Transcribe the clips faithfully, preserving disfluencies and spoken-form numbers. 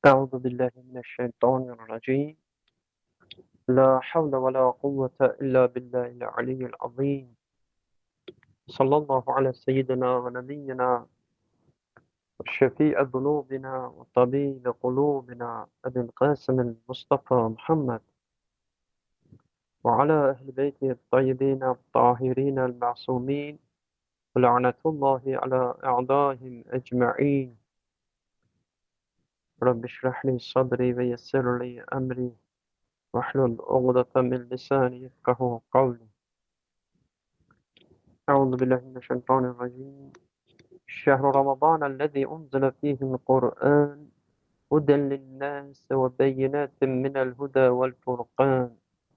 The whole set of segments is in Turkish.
أعوذ بالله من الشيطان الرجيم. لا حول ولا قوة إلا بالله العلي العظيم. صلى الله على سيدنا ونبينا وشفيع ذنوبنا وطبيب قلوبنا أبي القاسم المصطفى محمد وعلى أهل بيته الطيبين الطاهرين المعصومين ولعنة الله على أعدائهم أجمعين. رب اشرح لي صدري ويسر لي أمري واحلل عقدة من لساني يفقه قولي. أعوذ بالله من الشيطان الرجيم. شهر رمضان الذي أنزل فيه القرآن هدى للناس وبينات من الهدى والفرقان،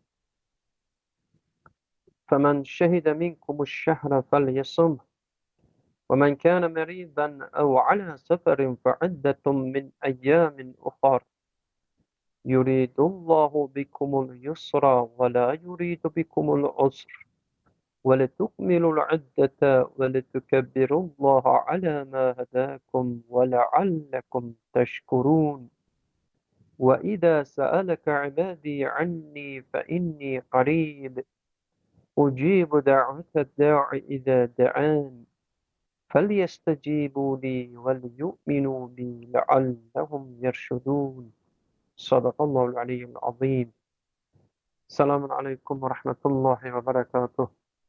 فمن شهد منكم الشهر فليصمه، ومن كان مريضا أو على سفر فعدة من أيام أخر، يريد الله بكم اليسر ولا يريد بكم العسر، ولتكملوا العدة ولتكبروا الله على ما هداكم ولعلكم تشكرون. وإذا سألك عبادي عني فإني قريب أجيب دعوة الداع إذا دعان، فليستجيبوا لي وليؤمنوا بي لعلهم يرشدون. صدق الله العلي العظيم. Selamun Aleyküm ve Rahmetullahi ve Berekatuh.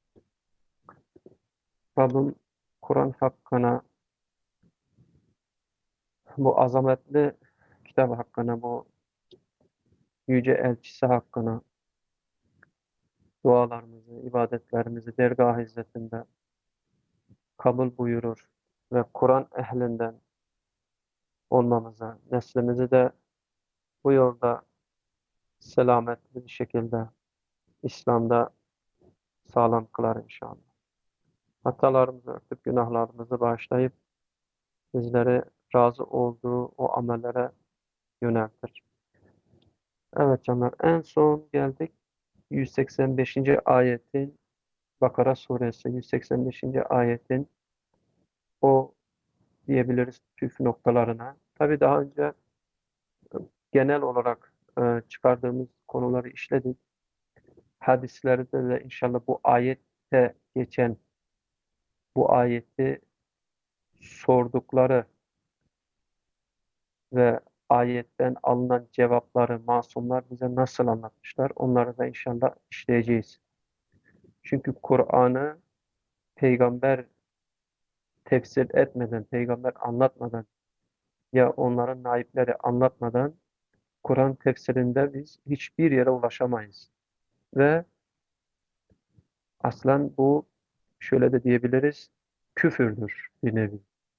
Rabbim Kur'an hakkına, bu azametli kitap hakkına, bu yüce elçisi hakkına dualarımızı, ibadetlerimizi dergah hizmetinde kabul buyurur ve Kur'an ehlinden olmamıza, neslimizi de bu yolda selametli bir şekilde İslam'da sağlam kılar inşallah. Hatalarımızı örtüp günahlarımızı bağışlayıp bizleri razı olduğu o amellere yöneltir. Evet canlar, en son geldik yüz seksen beşinci ayetin, Bakara suresi yüz seksen beşinci ayetin o diyebiliriz püf noktalarına. Tabii daha önce genel olarak e, çıkardığımız konuları işledik. Hadislerde de inşallah bu ayette geçen, bu ayeti sordukları ve ayetten alınan cevapları masumlar bize nasıl anlatmışlar, onları da inşallah işleyeceğiz. Çünkü Kur'an'ı peygamber tefsir etmeden, peygamber anlatmadan ya onların naipleri anlatmadan Kur'an tefsirinde biz hiçbir yere ulaşamayız. Ve aslen bu, şöyle de diyebiliriz, küfürdür bir nevi.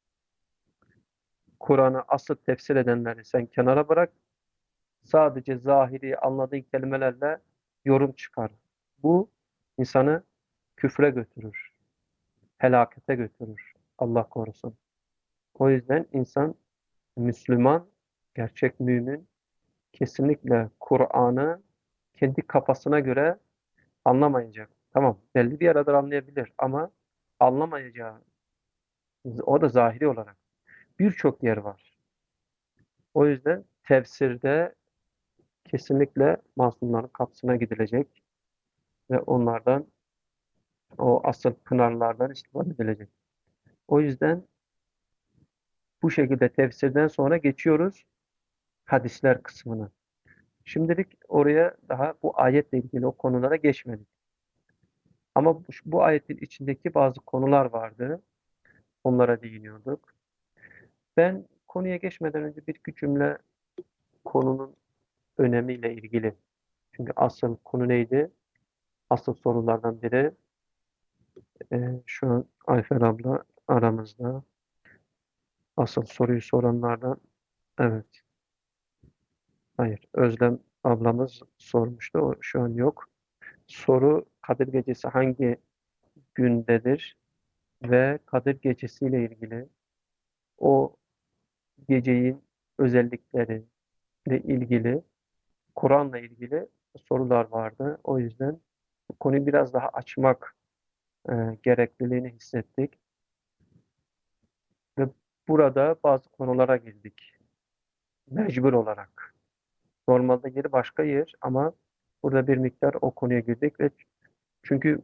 Kur'an'ı asıl tefsir edenleri sen kenara bırak, sadece zahiri anladığın kelimelerle yorum çıkar. Bu insanı küfre götürür, helakete götürür. Allah korusun. O yüzden insan, Müslüman, gerçek mümin, kesinlikle Kur'an'ı kendi kafasına göre anlamayacak. Tamam, belli bir yaradır anlayabilir ama anlamayacağı, o da zahiri olarak birçok yer var. O yüzden tefsirde kesinlikle masumların kapısına gidilecek ve onlardan, o asıl pınarlardan istifade edilecek. O yüzden bu şekilde tefsirden sonra geçiyoruz hadisler kısmına. Şimdilik oraya, daha bu ayetle ilgili o konulara geçmedik. Ama bu, bu ayetin içindeki bazı konular vardı. Onlara değiniyorduk. Ben konuya geçmeden önce bir iki cümle konunun önemiyle ilgili. Çünkü asıl konu neydi? Asıl sorulardan biri, e, şu an Ayfer abla aramızda. Asıl soruyu soranlardan, evet, hayır, Özlem ablamız sormuştu. O şu an yok. Soru, Kadir Gecesi hangi gündedir ve Kadir Gecesi ile ilgili, o gecenin özellikleri ile ilgili, Kur'an'la ilgili sorular vardı. O yüzden bu konuyu biraz daha açmak e, gerekliliğini hissettik ve burada bazı konulara girdik. Mecbur olarak. Normalde yeri başka yer ama burada bir miktar o konuya girdik ve çünkü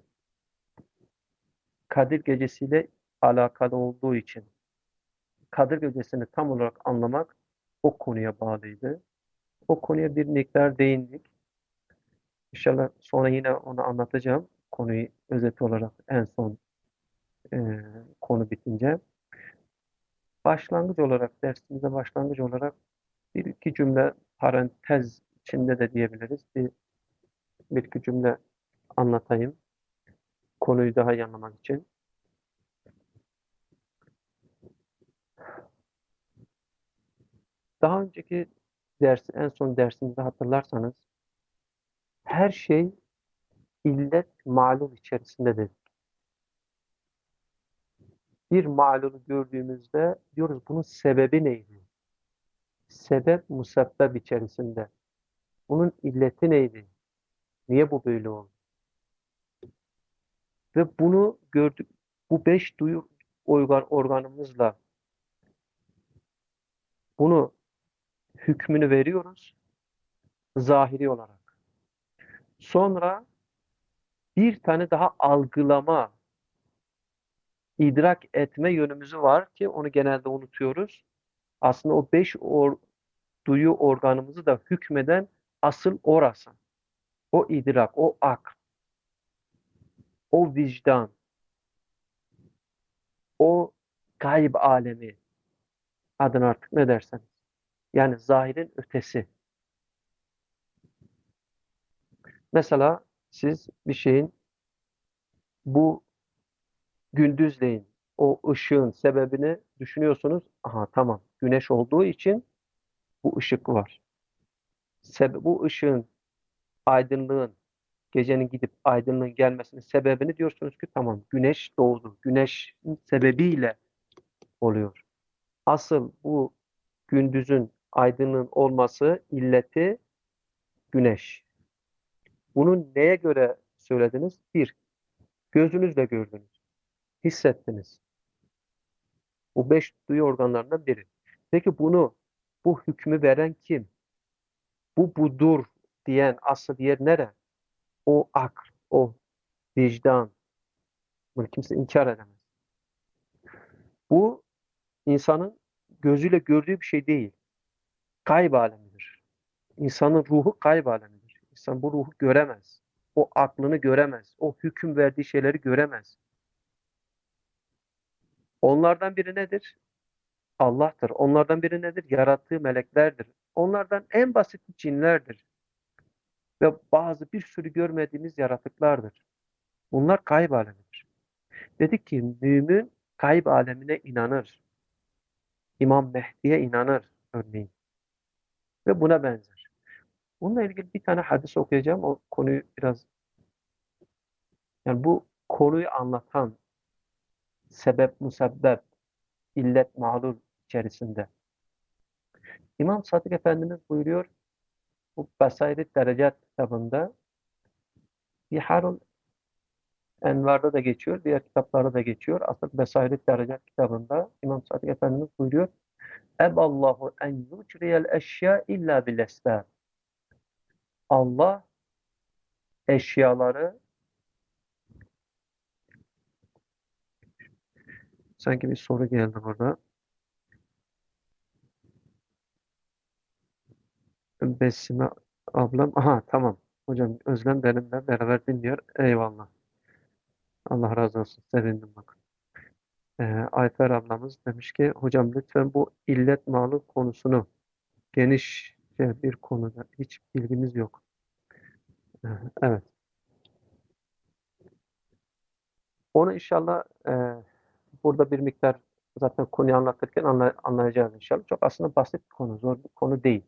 Kadir Gecesi'yle alakalı olduğu için Kadir Gecesi'ni tam olarak anlamak o konuya bağlıydı. O konuya bir miktar değindik. İnşallah sonra yine onu anlatacağım. Konuyu özet olarak en son e, konu bitince. Başlangıç olarak, dersimize başlangıç olarak bir iki cümle parantez içinde de diyebiliriz. Bir, bir iki cümle anlatayım. Konuyu daha iyi anlamak için. Daha önceki dersi, en son dersimizde hatırlarsanız her şey illet malul içerisindedir. Bir malulu gördüğümüzde diyoruz bunun sebebi neydi? Sebep musebbep içerisinde. Bunun illeti neydi? Niye bu böyle oldu? Ve bunu gördük. Bu beş duyu organ, organımızla bunu hükmünü veriyoruz zahiri olarak. Sonra bir tane daha algılama, idrak etme yönümüzü var ki onu genelde unutuyoruz. Aslında o beş or, duyu organımızı da hükmeden asıl orası. O idrak, o akl, o vicdan, o gayb alemi adını artık ne derseniz. Yani zahirin ötesi. Mesela siz bir şeyin bu gündüzleyin o ışığın sebebini düşünüyorsunuz. Aha tamam güneş olduğu için bu ışık var. Sebe bu ışığın, aydınlığın, gecenin gidip aydınlığın gelmesinin sebebini diyorsunuz ki tamam güneş doğdu. Güneşin sebebiyle oluyor. Asıl bu gündüzün, aydınlığın olması illeti güneş. Bunu neye göre söylediniz? Bir, gözünüzle gördünüz, hissettiniz. Bu beş duyu organlarından biri. Peki bunu, bu hükmü veren kim? Bu budur diyen asıl yer nere? O akl, o vicdan. Bunu kimse inkar edemez. Bu insanın gözüyle gördüğü bir şey değil. Gayb alemidir. İnsanın ruhu gayb alemidir. İnsan bu ruhu göremez. O aklını göremez. O hüküm verdiği şeyleri göremez. Onlardan biri nedir? Allah'tır. Onlardan biri nedir? Yarattığı meleklerdir. Onlardan en basit cinlerdir. Ve bazı bir sürü görmediğimiz yaratıklardır. Bunlar gayb alemidir. Dedik ki mümin gayb alemine inanır. İmam Mehdi'ye inanır örneğin. Ve buna benzer. Bununla ilgili bir tane hadis okuyacağım. O konuyu biraz yani bu konuyu anlatan sebep, musebbep, illet, mağlul içerisinde. İmam Sadık Efendimiz buyuruyor bu Besair-i Derecat kitabında Biharul Envar'da da geçiyor, diğer kitaplarda da geçiyor. Asıl Besair-i Derecat kitabında İmam Sadık Efendimiz buyuruyor Eballahu en yucriyel eşya illa bil esbab. Allah eşyaları sanki bir soru geldi burada. Besime ablam. Aha tamam. Hocam Özlem benimle beraber dinliyor. Eyvallah. Allah razı olsun. Sevindim bak. Ee, Ayfer ablamız demiş ki hocam lütfen bu illet malul konusunu geniş bir konuda hiç bilgimiz yok. Ee, evet. Onu inşallah e, burada bir miktar zaten konuyu anlatırken anla- anlayacağız inşallah. Çok aslında basit bir konu, zor bir konu değil.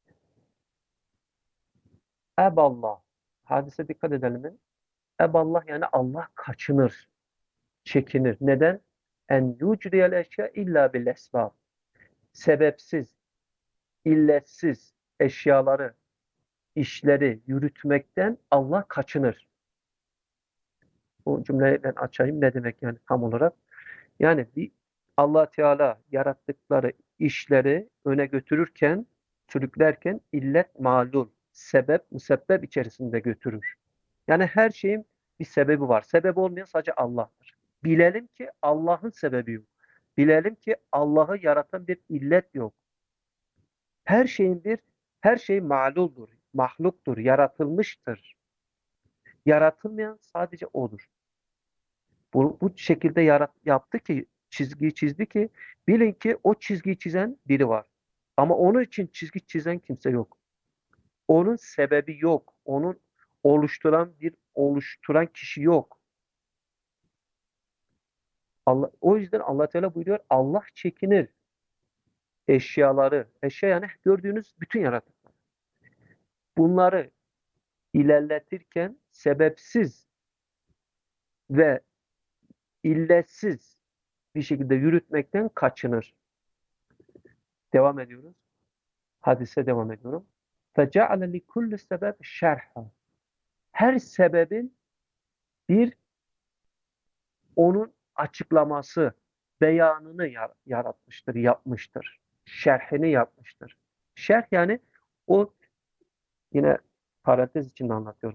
Eballah. Hadise dikkat edelim mi? Eballah yani Allah kaçınır, çekinir. Neden? En yucriyel eşya illa bil esbab. Sebepsiz, illetsiz eşyaları, işleri yürütmekten Allah kaçınır. Bu cümleyi ben açayım. Ne demek yani tam olarak? Yani bir Allah Teala yarattıkları işleri öne götürürken sürüklerken illet malul, sebep, müsebbep içerisinde götürür. Yani her şeyin bir sebebi var. Sebep olmayan sadece Allah'tır. Bilelim ki Allah'ın sebebi yok. Bilelim ki Allah'ı yaratan bir illet yok. Her şeyin bir, her şey maluldur, mahluktur, yaratılmıştır. Yaratılmayan sadece O'dur. Bu, bu şekilde yarat, yaptı ki, çizgiyi çizdi ki, bilin ki o çizgiyi çizen biri var. Ama onun için çizgi çizen kimse yok. Onun sebebi yok. Onun oluşturan bir oluşturan kişi yok. Allah, o yüzden Allah Teala buyuruyor, Allah çekinir eşyaları. Eşya yani gördüğünüz bütün yaratıklar. Bunları ilerletirken sebepsiz ve illetsiz bir şekilde yürütmekten kaçınır. Devam ediyoruz. Hadise devam ediyorum. فَجَعَلَ لِكُلِّ sebep şerha. Her sebebin bir onun açıklaması, beyanını yaratmıştır, yapmıştır. Şerhini yapmıştır. Şerh yani o, yine parantez içinde anlatıyorum.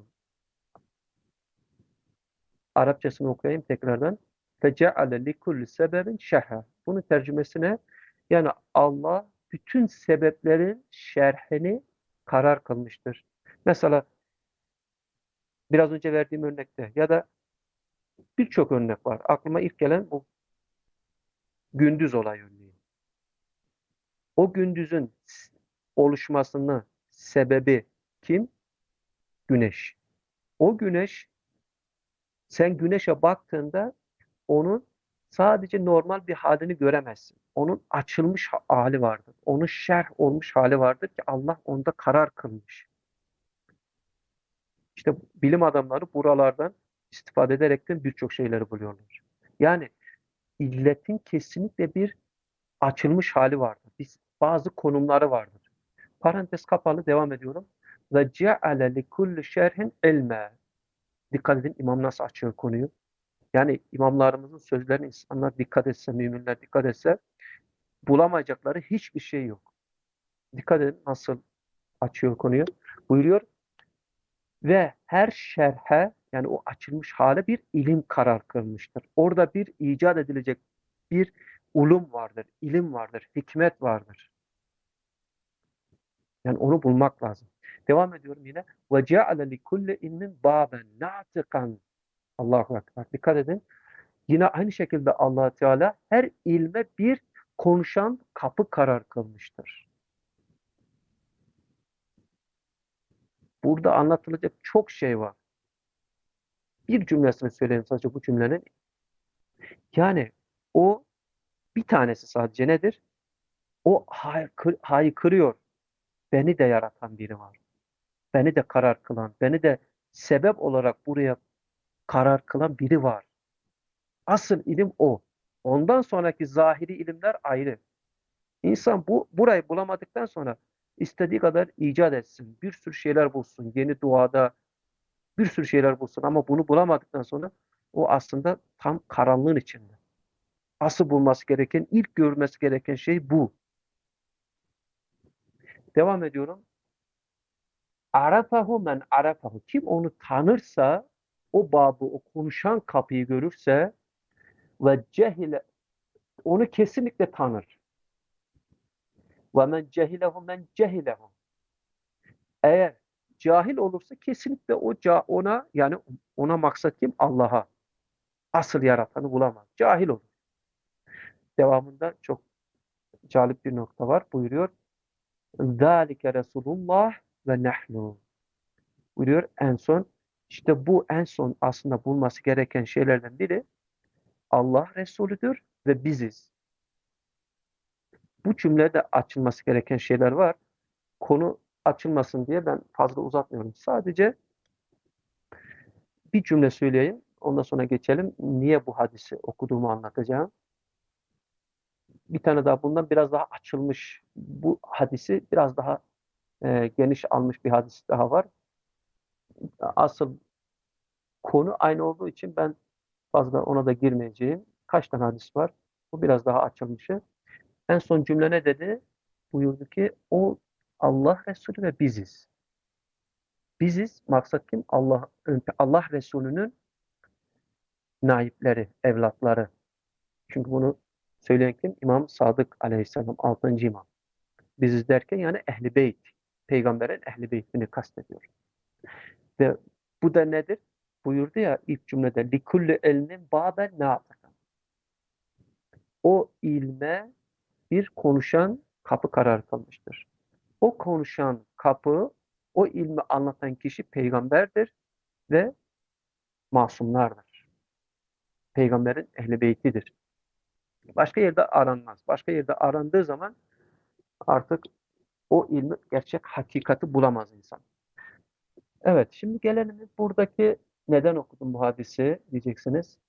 Arapçasını okuyayım tekrardan. فَجَعَلَ لِكُلِّ sebebin şerha. Bunun tercümesine, yani Allah bütün sebeplerin şerhini karar kılmıştır. Mesela biraz önce verdiğim örnekte ya da birçok örnek var. Aklıma ilk gelen bu gündüz olay örneği. O gündüzün oluşmasının sebebi kim? Güneş. O güneş, sen güneşe baktığında onun sadece normal bir halini göremezsin. Onun açılmış hali vardır. Onun şerh olmuş hali vardır ki Allah onda karar kılmış. İşte bilim adamları buralardan istifade ederekten birçok şeyleri buluyorlar. Yani illetin kesinlikle bir açılmış hali vardır. Biz, bazı konumları vardır. Parantez kapalı, devam ediyorum. Ve ceale li kulli şerhin ilme. Dikkat edin, imam nasıl açıyor konuyu. Yani imamlarımızın sözlerine insanlar dikkat etse, müminler dikkat etse bulamayacakları hiçbir şey yok. Dikkat edin nasıl açıyor konuyu. Buyuruyor ve her şerhe, yani o açılmış hale bir ilim karar kılmıştır. Orada bir icat edilecek bir ulum vardır, ilim vardır, hikmet vardır. Yani onu bulmak lazım. Devam ediyorum yine. Ve ceale li kulli ilmin baben natikan. Allahu ekber. Dikkat edin. Yine aynı şekilde Allah Teala her ilme bir konuşan kapı karar kılmıştır. Burada anlatılacak çok şey var. Bir cümlesini söyleyeyim sadece bu cümlenin. Yani o bir tanesi sadece nedir? O haykır, haykırıyor. Beni de yaratan biri var. Beni de karar kılan, beni de sebep olarak buraya karar kılan biri var. Asıl ilim o. Ondan sonraki zahiri ilimler ayrı. İnsan bu burayı bulamadıktan sonra istediği kadar icat etsin. Bir sürü şeyler bulsun. Yeni duada bir sürü şeyler bulsun. Ama bunu bulamadıktan sonra o aslında tam karanlığın içinde. Asıl bulması gereken, ilk görmesi gereken şey bu. Devam ediyorum. Arafahu men arafahu. Kim onu tanırsa, o babı, o konuşan kapıyı görürse ve cehile, onu kesinlikle tanır. Ve men cehilehu men cehilehu. Eğer cahil olursa kesinlikle o ona, yani ona maksat kim? Allah'a. Asıl yaratanı bulamaz. Cahil olur. Devamında çok cazip bir nokta var. Buyuruyor. Zalike Resulullah ve nahnu. Buyuruyor en son. İşte bu en son aslında bulması gereken şeylerden biri Allah Resulüdür ve biziz. Bu cümlede açılması gereken şeyler var. Konu açılmasın diye ben fazla uzatmıyorum. Sadece bir cümle söyleyeyim. Ondan sonra geçelim. Niye bu hadisi okuduğumu anlatacağım. Bir tane daha bundan biraz daha açılmış, bu hadisi biraz daha e, geniş almış bir hadis daha var. Asıl konu aynı olduğu için ben fazla ona da girmeyeceğim. Kaç tane hadis var? Bu biraz daha açılmışı. En son cümle ne dedi? Buyurdu ki o Allah Resulü ve biziz. Biziz, maksat kim? Allah, Allah Resulü'nün naipleri, evlatları. Çünkü bunu söyleyen kim? İmam Sadık Aleyhisselam, altıncı imam. Biziz derken yani Ehl-i Beyt. Peygamberin Ehl-i Beyt'ini kastediyor. Ve bu da nedir? Buyurdu ya ilk cümlede لِكُلِّ elmin بَابًا نَاطِقًا. O ilme bir konuşan kapı kararı kılmıştır. O konuşan kapı, o ilmi anlatan kişi peygamberdir ve masumlardır. Peygamberin Ehl-i Beytidir. Başka yerde aranmaz. Başka yerde arandığı zaman artık o ilmi, gerçek hakikati bulamaz insan. Evet, şimdi gelelim buradaki neden okudum bu hadisi diyeceksiniz.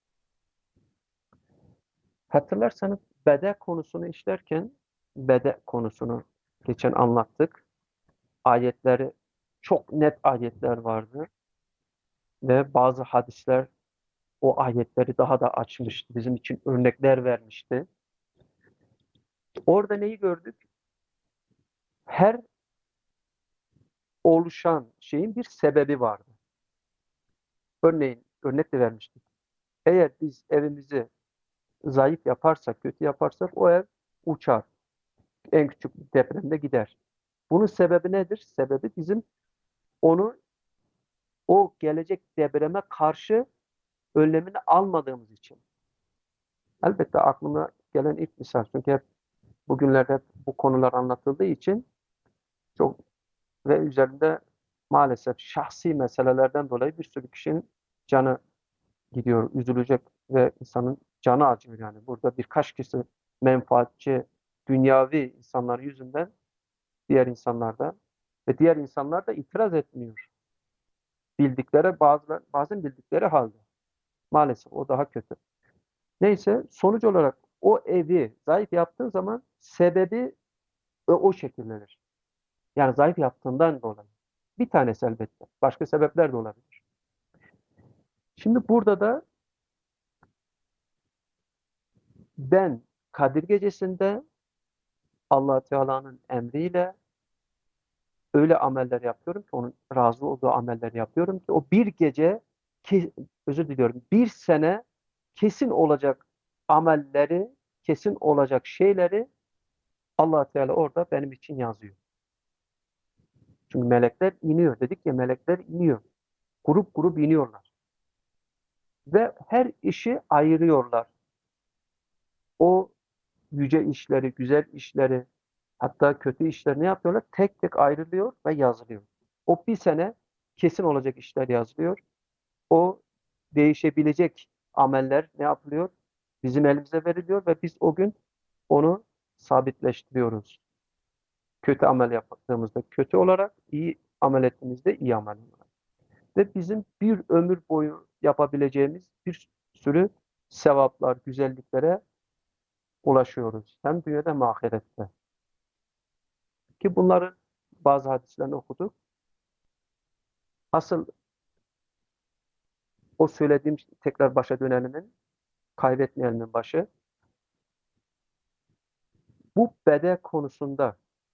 Hatırlarsanız bede konusunu işlerken bede konusunu geçen anlattık. Ayetleri, çok net ayetler vardı ve bazı hadisler o ayetleri daha da açmıştı. Bizim için örnekler vermişti. Orada neyi gördük? Her oluşan şeyin bir sebebi vardı. Örneğin, örnek de vermiştik. Eğer biz evimizi zayıf yaparsak, kötü yaparsak o ev uçar. En küçük bir depremde gider. Bunun sebebi nedir? Sebebi bizim onu o gelecek depreme karşı önlemini almadığımız için. Elbette aklıma gelen ilk misal. Çünkü hep bugünlerde hep bu konular anlatıldığı için çok ve üzerinde maalesef şahsi meselelerden dolayı bir sürü kişinin canı gidiyor, üzülecek ve insanın canı acıyor yani. Burada birkaç kişi menfaatçi, dünyavi insanlar yüzünden diğer insanlarda ve diğer insanlar da itiraz etmiyor. Bildikleri bazı, bazen bildikleri halde. Maalesef o daha kötü. Neyse sonuç olarak o evi zayıf yaptığın zaman sebebi o, o şekillenir. Yani zayıf yaptığından dolayı. Bir tanesi elbette. Başka sebepler de olabilir. Şimdi burada da ben Kadir Gecesi'nde Allah Teala'nın emriyle öyle ameller yapıyorum ki onun razı olduğu ameller yapıyorum ki o bir gece ki, özür diliyorum bir sene kesin olacak amelleri, kesin olacak şeyleri Allah Teala orada benim için yazıyor. Çünkü melekler iniyor. Dedik ya melekler iniyor. Grup grup iniyorlar. Ve her işi ayırıyorlar. O yüce işleri, güzel işleri, hatta kötü işler ne yapıyorlar? Tek tek ayrılıyor ve yazılıyor. O bir sene kesin olacak işler yazılıyor. O değişebilecek ameller ne yapılıyor? Bizim elimize veriliyor ve biz o gün onu sabitleştiriyoruz. Kötü amel yaptığımızda kötü olarak, iyi amel ettiğimizde iyi amel olarak. Ve bizim bir ömür boyu yapabileceğimiz bir sürü sevaplar, güzelliklere ulaşıyoruz. Hem dünyada hem ahirette. Ki bunların bazı hadislerini okuduk. Asıl o söylediğim tekrar başa dönelimin, kaybetmeyenin başı. Bu bede konusunda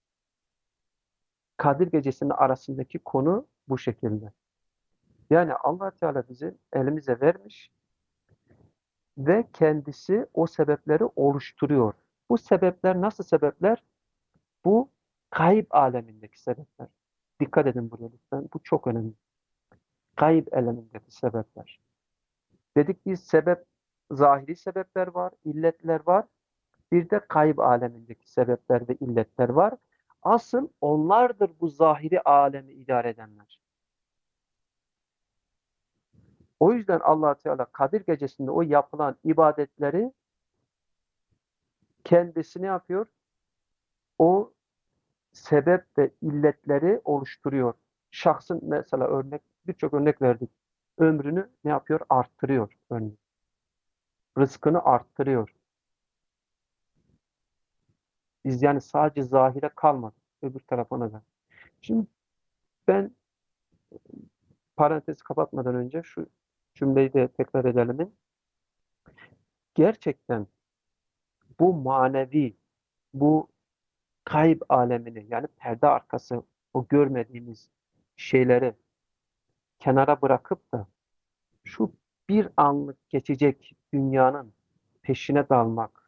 Kadir Gecesi'nin arasındaki konu bu şekilde. Yani Allah Teala bizi elimize vermiş ve kendisi o sebepleri oluşturuyor. Bu sebepler nasıl sebepler? Bu kayıp alemindeki sebepler. Dikkat edin buraya lütfen. Bu çok önemli. Kayıp alemindeki sebepler. Dedik biz sebep, zahiri sebepler var, illetler var. Bir de kayıp alemindeki sebepler ve illetler var. Asıl onlardır bu zahiri alemi idare edenler. O yüzden Allah Teala Kadir Gecesi'nde o yapılan ibadetleri kendisini yapıyor? O sebep ve illetleri oluşturuyor. Şahsın mesela örnek, birçok örnek verdik. Ömrünü ne yapıyor? Arttırıyor örneğin. Rızkını arttırıyor. Biz yani sadece zahire kalmadık. Öbür tarafına da. Şimdi ben parantezi kapatmadan önce şu cümleyi de tekrar edelim. Gerçekten bu manevi, bu kayb alemini yani perde arkası o görmediğimiz şeyleri kenara bırakıp da şu bir anlık geçecek dünyanın peşine dalmak,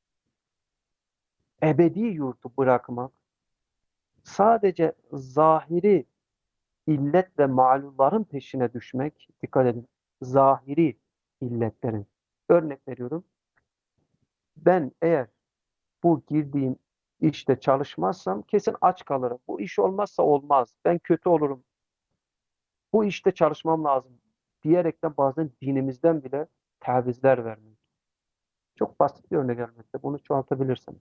ebedi yurdu bırakmak, sadece zahiri illet ve malulların peşine düşmek, dikkat edin, zahiri illetlerin. Örnek veriyorum, ben eğer bu girdiğim işte çalışmazsam kesin aç kalırım. Bu iş olmazsa olmaz. Ben kötü olurum. Bu işte çalışmam lazım diyerekten bazen dinimizden bile tavizler vermek. Çok basit bir örnek elbette. Bunu çoğaltabilirsiniz.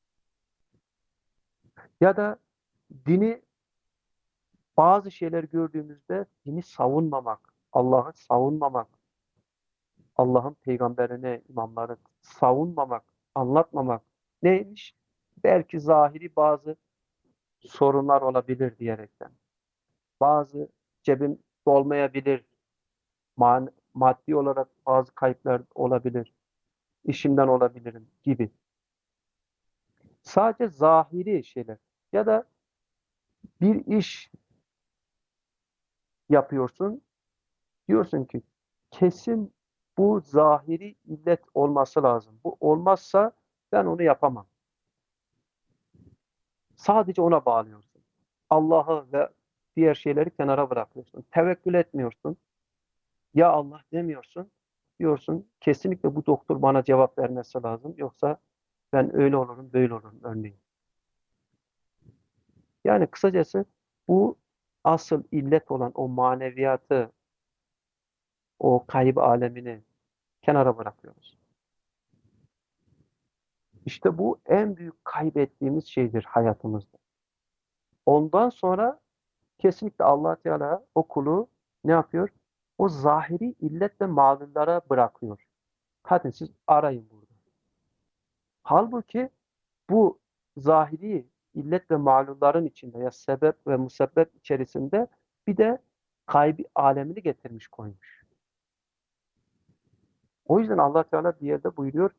Ya da dini bazı şeyler gördüğümüzde dini savunmamak, Allah'ı savunmamak, Allah'ın peygamberini, imamları savunmamak, anlatmamak neymiş? Belki zahiri bazı sorunlar olabilir diyerekten. Bazı cebim dolmayabilir, man maddi olarak bazı kayıplar olabilir, işimden olabilirim gibi. Sadece zahiri şeyler. Ya da bir iş yapıyorsun, diyorsun ki kesin bu zahiri illet olması lazım. Bu olmazsa ben onu yapamam. Sadece ona bağlıyorsun. Allah'ı ve diğer şeyleri kenara bırakıyorsun. Tevekkül etmiyorsun. Ya Allah demiyorsun. Diyorsun kesinlikle bu doktor bana cevap vermesi lazım. Yoksa ben öyle olurum, böyle olurum örneğin. Yani kısacası bu asıl illet olan o maneviyatı, o kayıp alemini kenara bırakıyoruz. İşte bu en büyük kaybettiğimiz şeydir hayatımızda. Ondan sonra kesinlikle Allah Teala o kulu ne yapıyor? O zahiri illet ve mağdurlara bırakıyor. Hadi siz arayın burada. Halbuki bu zahiri illet ve malulların içinde ya sebep ve musebbep içerisinde bir de gaybi alemini getirmiş koymuş. O yüzden Allah Teala bir yerde buyuruyor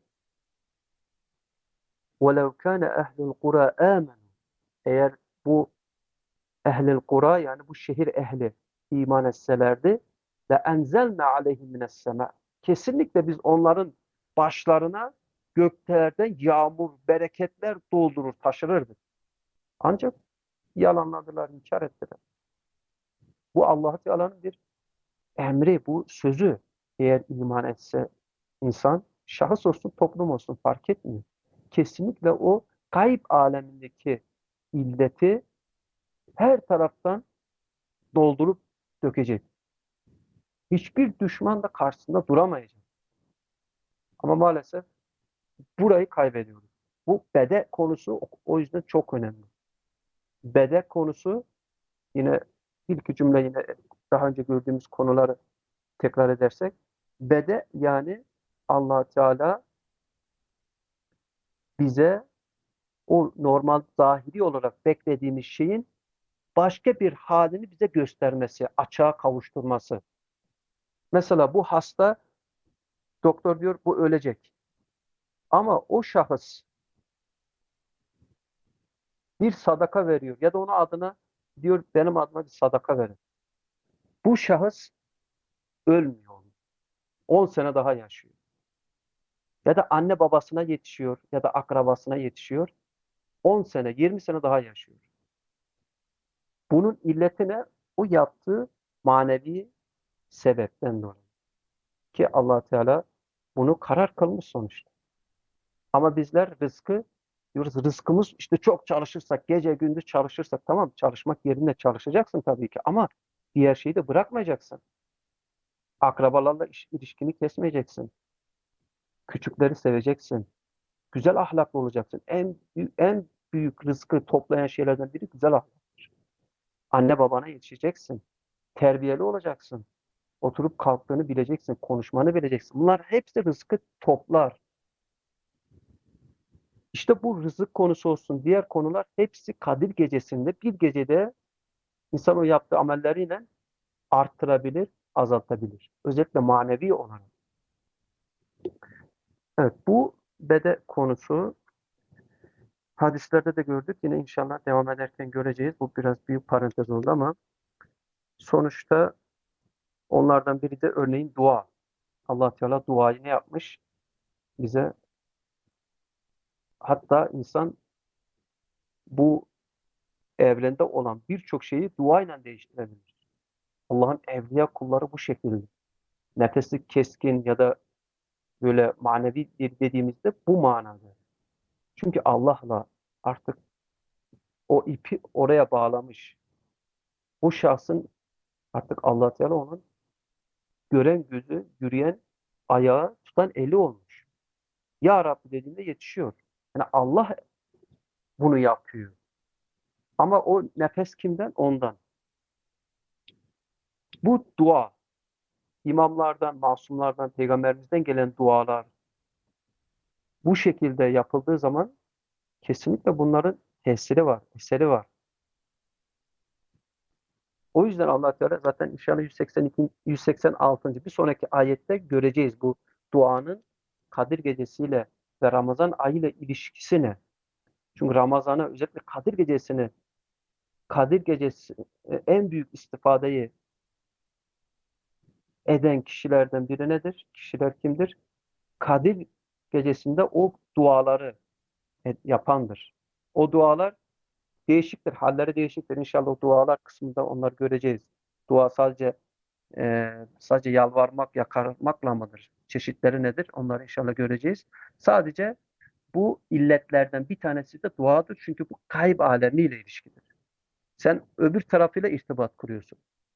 وَلَوْ كَانَ اَهْلُ الْقُرَى آمَنُوا Eğer bu ehlil kura yani bu şehir ehli iman etselerdi ve enzelna aleyhim mines sema. Kesinlikle biz onların başlarına göklerden yağmur, bereketler doldurur, taşırırdık. Ancak yalanladılar, inkar ettiler. Bu Allah Teala'nın bir emri, bu sözü. Eğer iman etse insan, şahıs olsun, toplum olsun fark etmiyor. Kesinlikle o gayb alemindeki illeti her taraftan doldurup dökecek. Hiçbir düşman da karşısında duramayacak. Ama maalesef burayı kaybediyoruz. Bu bede konusu o yüzden çok önemli. Bede konusu yine ilk cümle yine daha önce gördüğümüz konuları tekrar edersek bede yani Allah Teala bize o normal zahiri olarak beklediğimiz şeyin başka bir halini bize göstermesi, açığa kavuşturması. Mesela bu hasta doktor diyor bu ölecek. Ama o şahıs bir sadaka veriyor ya da onun adına diyor benim adıma bir sadaka verin. Bu şahıs ölmüyor. on sene daha yaşıyor. Ya da anne babasına yetişiyor ya da akrabasına yetişiyor. on sene, yirmi sene daha yaşıyor. Bunun illetine o yaptığı manevi sebepten dolayı. Ki Allah Teala bunu karar kılmış sonuçta. Ama bizler rızkı diyoruz rızkımız işte çok çalışırsak, gece gündüz çalışırsak tamam çalışmak yerine çalışacaksın tabii ki ama diğer şeyi de bırakmayacaksın. Akrabalarla iş, ilişkini kesmeyeceksin. Küçükleri seveceksin. Güzel ahlaklı olacaksın. En, en büyük rızkı toplayan şeylerden biri güzel ahlak. Anne babana yetişeceksin. Terbiyeli olacaksın. Oturup kalktığını bileceksin. Konuşmanı bileceksin. Bunlar hepsi rızkı toplar. İşte bu rızık konusu olsun. Diğer konular hepsi Kadir gecesinde bir gecede insan o yaptığı amelleriyle arttırabilir, azaltabilir. Özellikle manevi olarak. Evet, bu bede konusu. Hadislerde de gördük. Yine inşallah devam ederken göreceğiz. Bu biraz büyük parantez oldu ama sonuçta onlardan biri de örneğin dua. Allah Teala duayı ne yapmış? Bize hatta insan bu evrende olan birçok şeyi duayla değiştirebilir. Allah'ın evliya kulları bu şekilde. Nefesi keskin ya da böyle manevi dediğimizde bu manada. Çünkü Allah'la artık o ipi oraya bağlamış. Bu şahsın artık Allah Teala onun gören gözü, yürüyen ayağı, tutan eli olmuş. Ya Rabbi dediğinde yetişiyor. Yani Allah bunu yapıyor. Ama o nefes kimden? Ondan. Bu dua, imamlardan, masumlardan, peygamberimizden gelen dualar bu şekilde yapıldığı zaman kesinlikle bunların tesiri var, eseri var. O yüzden Allah Teala zaten inşallah yüz seksen iki, yüz seksen altıncı bir sonraki ayette göreceğiz bu duanın Kadir Gecesi'yle ve Ramazan ayıyla ilişkisi ne? Çünkü Ramazan'a özellikle Kadir Gecesi'ni Kadir Gecesi e, en büyük istifadeyi eden kişilerden biri nedir? Kişiler kimdir? Kadir Gecesi'nde o duaları e, yapandır. O dualar değişiktir, halleri değişiktir. İnşallah o dualar kısmında onları göreceğiz. Dua sadece e, sadece yalvarmak, yakarmakla mıdır? Çeşitleri nedir? Onları inşallah göreceğiz. Sadece bu illetlerden bir tanesi de duadır. Çünkü bu kayb alemiyle ilişkidir. Sen öbür tarafıyla irtibat kuruyorsun.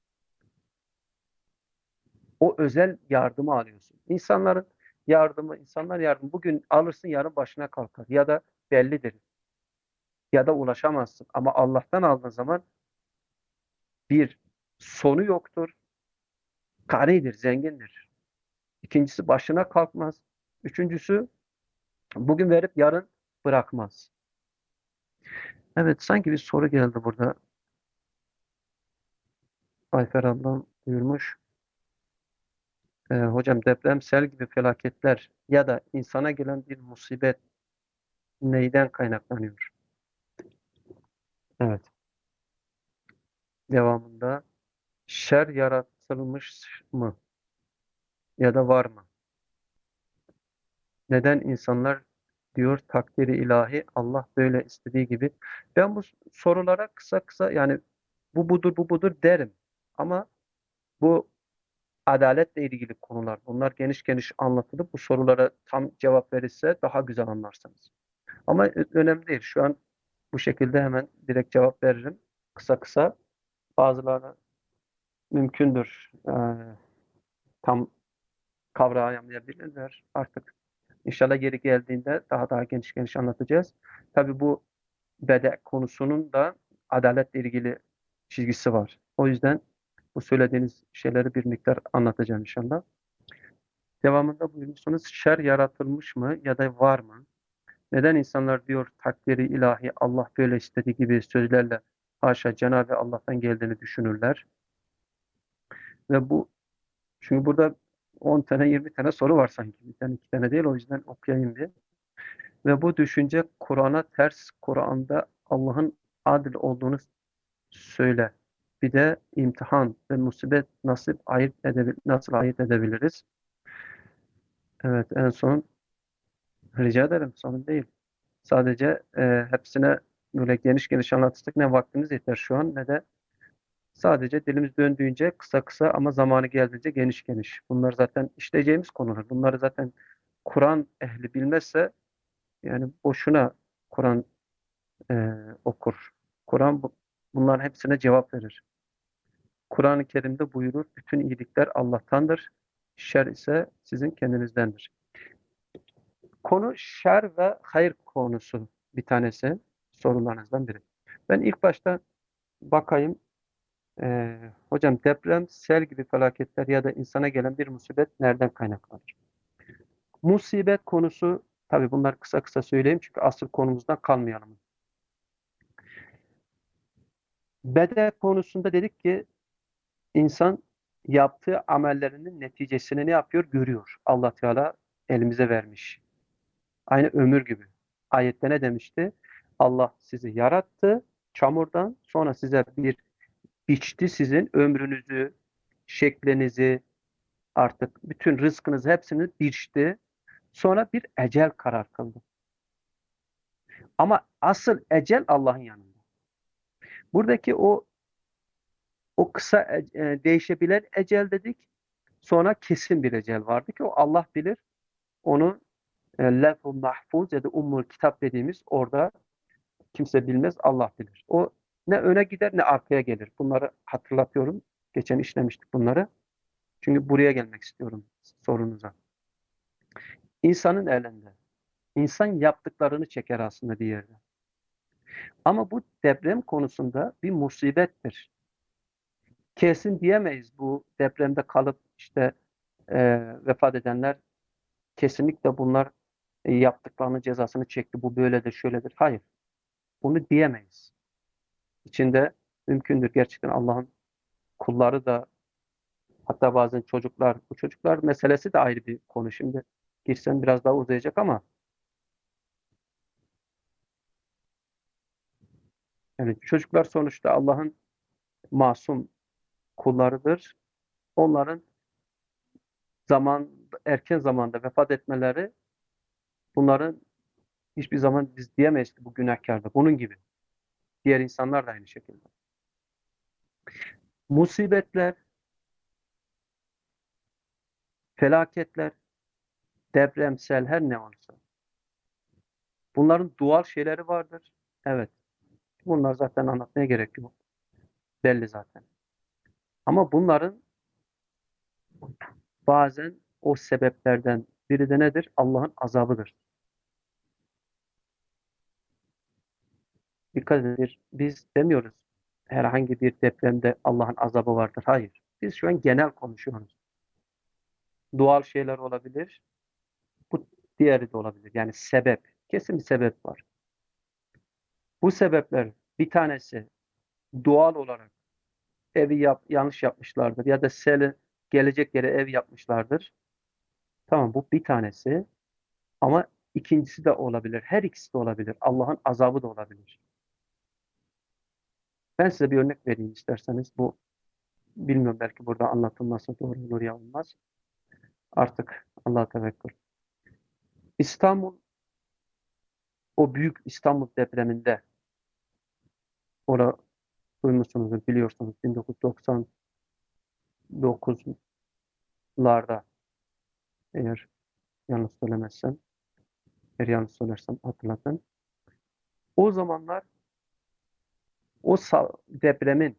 O özel yardımı alıyorsun. İnsanların yardımı, insanlar yardımı bugün alırsın yarın başına kalkar. Ya da bellidir. Ya da ulaşamazsın. Ama Allah'tan aldığın zaman bir sonu yoktur. Karidir, zengindir. İkincisi başına kalkmaz. Üçüncüsü bugün verip yarın bırakmaz. Evet, sanki bir soru geldi burada. Ayfer ablam buyurmuş. Ee, hocam deprem, sel gibi felaketler ya da insana gelen bir musibet neyden kaynaklanıyor? Evet. Devamında şer yaratılmış mı ya da var mı? Neden insanlar diyor takdiri ilahi Allah böyle istediği gibi. Ben bu sorulara kısa kısa yani bu budur bu budur derim. Ama bu adaletle ilgili konular. Bunlar geniş geniş anlatılıp bu sorulara tam cevap verirse daha güzel anlarsınız. Ama önemli değil. Şu an bu şekilde hemen direkt cevap veririm. Kısa kısa. Bazıları mümkündür. Ee, tam kavrayamayabilirler. Artık İnşallah yeri geldiğinde daha daha geniş geniş anlatacağız. Tabii bu bede konusunun da adaletle ilgili çizgisi var. O yüzden bu söylediğiniz şeyleri bir miktar anlatacağım inşallah. Devamında buyurmuşsunuz şer yaratılmış mı ya da var mı? Neden insanlar diyor takdiri ilahi Allah böyle istediği gibi sözlerle haşa Cenab-ı Allah'tan geldiğini düşünürler. Ve bu çünkü burada on tane yirmi tane soru var sanki. Bir tane iki tane değil o yüzden okuyayım bir. Ve bu düşünce Kur'an'a ters, Kur'an'da Allah'ın adil olduğunu söyle. Bir de imtihan ve musibet nasip ayırt edebil nasıl ayırt edebiliriz? Evet, en son rica ederim, sorun değil. Sadece e, hepsine böyle geniş geniş anlatırsak ne vaktimiz yeter şu an ne de sadece dilimiz döndüğünce kısa kısa ama zamanı geldiğince geniş geniş. Bunlar zaten işleyeceğimiz konular. Bunları zaten Kur'an ehli bilmezse yani boşuna Kur'an e, okur. Kur'an bu, bunların hepsine cevap verir. Kur'an-ı Kerim'de buyurur, bütün iyilikler Allah'tandır, şer ise sizin kendinizdendir. Konu şer ve hayır konusu bir tanesi sorularınızdan biri. Ben ilk başta bakayım, e, hocam deprem, sel gibi felaketler ya da insana gelen bir musibet nereden kaynaklanır? Musibet konusu, tabii bunlar kısa kısa söyleyeyim çünkü asıl konumuzdan kalmayalım. Bedel konusunda dedik ki İnsan yaptığı amellerinin neticesini ne yapıyor? Görüyor. Allah Teala elimize vermiş. Aynı ömür gibi. Ayette ne demişti? Allah sizi yarattı çamurdan, sonra size bir biçti sizin ömrünüzü, şeklinizi, artık bütün rızkınızı hepsini biçti. Sonra bir ecel karar kıldı. Ama asıl ecel Allah'ın yanında. Buradaki o o kısa e, e, değişebilen ecel dedik. Sonra kesin bir ecel vardı ki o Allah bilir. Onu e, Levh-i Mahfuz ya da Ummul Kitap dediğimiz orada kimse bilmez, Allah bilir. O ne öne gider ne arkaya gelir. Bunları hatırlatıyorum. Geçen işlemiştik bunları. Çünkü buraya gelmek istiyorum sorunuza. İnsanın elinde. İnsan yaptıklarını çeker aslında bir yerde. Ama bu deprem konusunda bir musibettir. Kesin diyemeyiz bu depremde kalıp işte e, vefat edenler kesinlikle bunlar e, yaptıklarının cezasını çekti. Bu böyledir, şöyledir. Hayır. Bunu diyemeyiz. İçinde mümkündür. Gerçekten Allah'ın kulları da, hatta bazen çocuklar, bu çocuklar meselesi de ayrı bir konu. Şimdi girsem biraz daha uzayacak ama yani çocuklar sonuçta Allah'ın masum kullarıdır. Onların zaman erken zamanda vefat etmeleri, bunların hiçbir zaman biz diyemeyiz ki bu günahkardır. Bunun gibi. Diğer insanlar da aynı şekilde. Musibetler, felaketler, depremsel her ne olursa. Bunların doğal şeyleri vardır. Evet. Bunlar zaten anlatmaya gerek yok. Belli zaten. Ama bunların bazen o sebeplerden biri de nedir? Allah'ın azabıdır. Dikkat edin. Biz demiyoruz herhangi bir depremde Allah'ın azabı vardır. Hayır. Biz şu an genel konuşuyoruz. Doğal şeyler olabilir. Bu diğeri de olabilir. Yani sebep. Kesin bir sebep var. Bu sebepler bir tanesi doğal olarak evi yap, yanlış yapmışlardır ya da sele gelecek yere ev yapmışlardır. Tamam, bu bir tanesi ama ikincisi de olabilir. Her ikisi de olabilir. Allah'ın azabı da olabilir. Ben size bir örnek vereyim isterseniz. Bu bilmiyorum, belki burada anlatılması doğru olur ya olmaz. Artık Allah'a tevekkül. İstanbul, o büyük İstanbul depreminde, orada duymuşsunuzdur, biliyorsunuz, bin dokuz yüz doksan dokuzlarda, eğer yanlış söylemezsem, eğer yanlış söylersem hatırlatın. O zamanlar o depremin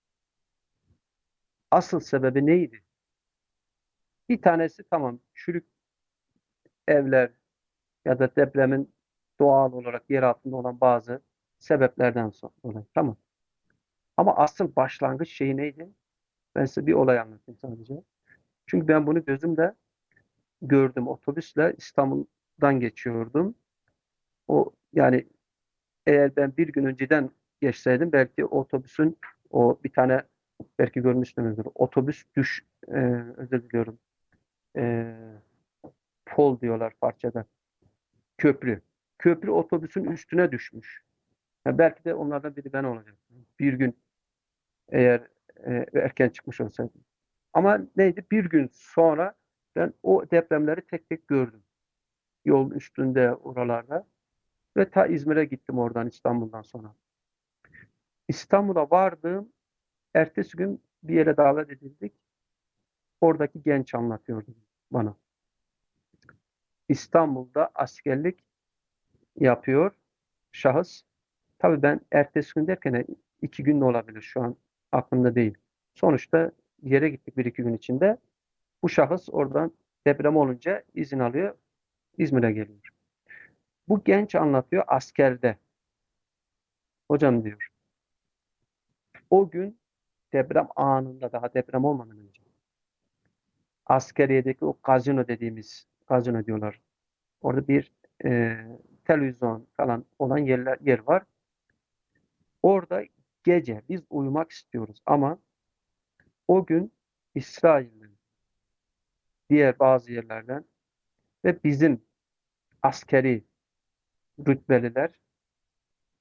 asıl sebebi neydi? Bir tanesi tamam, çürük evler ya da depremin doğal olarak yer altında olan bazı sebeplerden dolayı. Tamam. Ama asıl başlangıç şeyi neydi? Ben size bir olay anlatayım sadece. Çünkü ben bunu gözümle gördüm. Otobüsle İstanbul'dan geçiyordum. O yani eğer ben bir gün önceden geçseydim belki otobüsün o bir tane, belki görmüşsünüzdür. Otobüs düş e, özür diliyorum. E, pol diyorlar parçada. Köprü. Köprü otobüsün üstüne düşmüş. Ya belki de onlardan biri ben olacaktım. Bir gün eğer e, erken çıkmış olsaydım. Ama neydi? Bir gün sonra ben o depremleri tek tek gördüm. Yol üstünde, oralarda. Ve ta İzmir'e gittim oradan, İstanbul'dan sonra. İstanbul'a vardım. Ertesi gün bir yere davet edildik. Oradaki genç anlatıyordu bana. İstanbul'da askerlik yapıyor şahıs. Tabii ben ertesi gün derken iki gün de olabilir, şu an aklımda değil. Sonuçta bir yere gittik bir iki gün içinde. Bu şahıs oradan deprem olunca izin alıyor, İzmir'e geliyor. Bu genç anlatıyor askerde. Hocam diyor, o gün deprem anında, daha deprem olmadan önce, askeriyedeki o gazino dediğimiz, gazino diyorlar. Orada bir e, televizyon falan olan yerler, yer var. Orada gece biz uyumak istiyoruz ama o gün İsrail'in diğer bazı yerlerden ve bizim askeri rütbeliler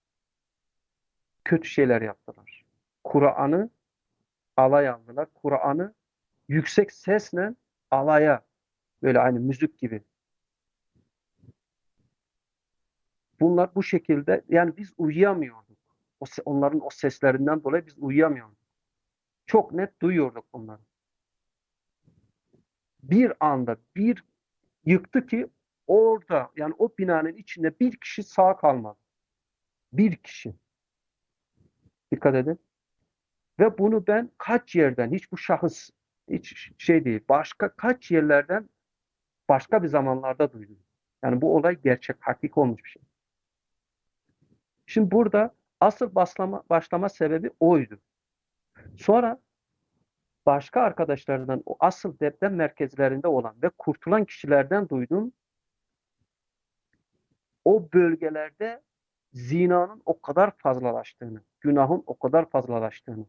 kötü şeyler yaptılar. Kur'an'ı alay aldılar. Kur'an'ı yüksek sesle alaya, böyle aynı müzik gibi. Bunlar bu şekilde, yani biz uyuyamıyorduk. O, onların o seslerinden dolayı biz uyuyamıyorduk. Çok net duyuyorduk bunları. Bir anda bir yıktı ki orada, yani o binanın içinde bir kişi sağ kalmadı. Bir kişi. Dikkat edin. Ve bunu ben kaç yerden, hiç bu şahıs hiç şey değil, başka kaç yerlerden başka bir zamanlarda duydum. Yani bu olay gerçek, hakik olmuş bir şey. Şimdi burada asıl başlama, başlama sebebi oydu. Sonra başka arkadaşlarından, o asıl deprem merkezlerinde olan ve kurtulan kişilerden duydum. O bölgelerde zinanın o kadar fazlalaştığını, günahın o kadar fazlalaştığını.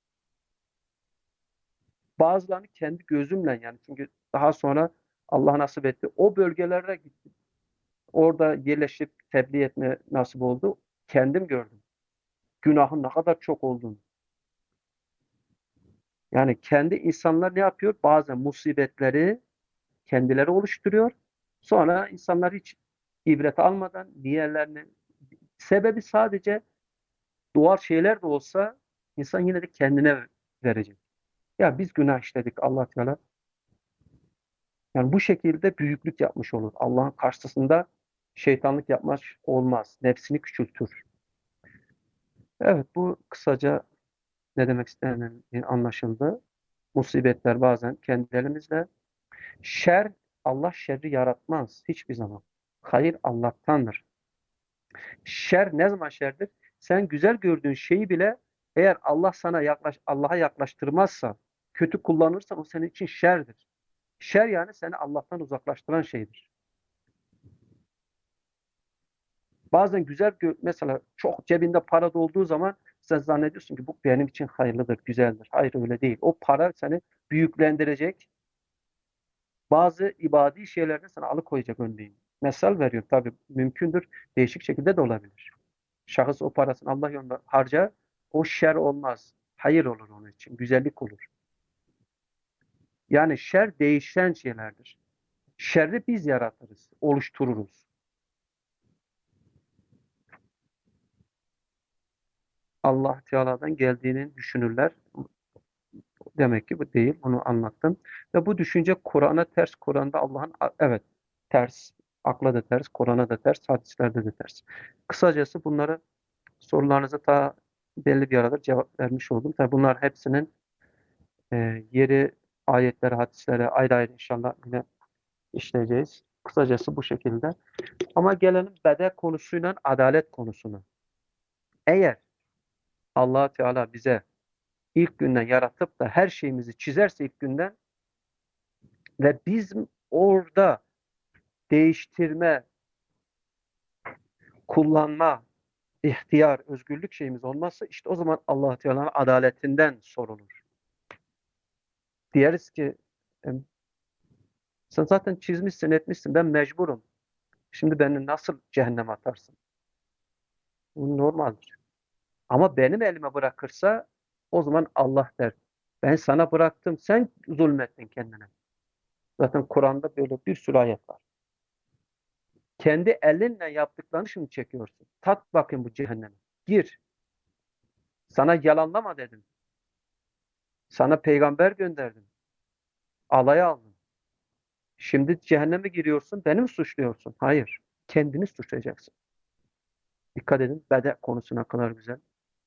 Bazılarını kendi gözümle, yani çünkü daha sonra Allah nasip etti. O bölgelere gittim. Orada yerleşip tebliğ etme nasip oldu. Kendim gördüm. Günahın ne kadar çok olduğunu. Yani kendi insanlar ne yapıyor? Bazen musibetleri kendileri oluşturuyor. Sonra insanlar hiç ibret almadan diğerlerini, sebebi sadece doğal şeyler de olsa insan yine de kendine verecek. Ya biz günah işledik, Allah Teala. Yani bu şekilde büyüklük yapmış olur. Allah'ın karşısında şeytanlık yapmış olmaz. Nefsini küçültür. Evet, bu kısaca ne demek istendiği anlaşıldı. Musibetler bazen kendi elimizle. Şer, Allah şerri yaratmaz hiçbir zaman. Hayır Allah'tandır. Şer ne zaman şerdir? Sen güzel gördüğün şeyi bile eğer Allah sana yaklaş, Allah'a yaklaştırmazsa, kötü kullanırsan o senin için şerdir. Şer yani seni Allah'tan uzaklaştıran şeydir. Bazen güzel, mesela çok cebinde para olduğu zaman sen zannediyorsun ki bu benim için hayırlıdır, güzeldir. Hayır, öyle değil. O para seni büyüklendirecek, bazı ibadi şeylerden sana alıkoyacak örneğin. Misal veriyorum, tabii mümkündür, değişik şekilde de olabilir. Şahıs o parasını Allah yolunda harcar, o şer olmaz. Hayır olur onun için, güzellik olur. Yani şer değişen şeylerdir. Şerri biz yaratırız, oluştururuz. Allah Teala'dan geldiğini düşünürler. Demek ki bu değil. Bunu anlattım. Ve bu düşünce Kur'an'a ters. Kur'an'da Allah'ın, evet, ters. Akla da ters, Kur'an'a da ters, hadislerde de ters. Kısacası bunları, sorularınıza ta belli bir arada cevap vermiş oldum. Tabii bunlar hepsinin e, yeri, ayetleri, hadisleri ayrı ayrı inşallah yine işleyeceğiz. Kısacası bu şekilde. Ama gelelim beden konusuyla adalet konusuna. Eğer Allah Teala bize ilk günden yaratıp da her şeyimizi çizerse ilk günden ve biz orada değiştirme, kullanma, ihtiyar, özgürlük şeyimiz olmazsa işte o zaman Allah Teala'nın adaletinden sorulur. Diyeriz ki e, sen zaten çizmişsin, etmişsin, ben mecburum. Şimdi beni nasıl cehenneme atarsın? Bu normaldir. Ama benim elime bırakırsa o zaman Allah der. Ben sana bıraktım, sen zulmettin kendine. Zaten Kur'an'da böyle bir sürü ayet var. Kendi elinle yaptıklarını şimdi çekiyorsun. Tat bakayım bu cehennemi. Gir. Sana yalanlama dedim. Sana peygamber gönderdim. Alaya aldın. Şimdi cehenneme giriyorsun, beni mi suçluyorsun? Hayır. Kendini suçlayacaksın. Dikkat edin, bede konusuna kadar güzel.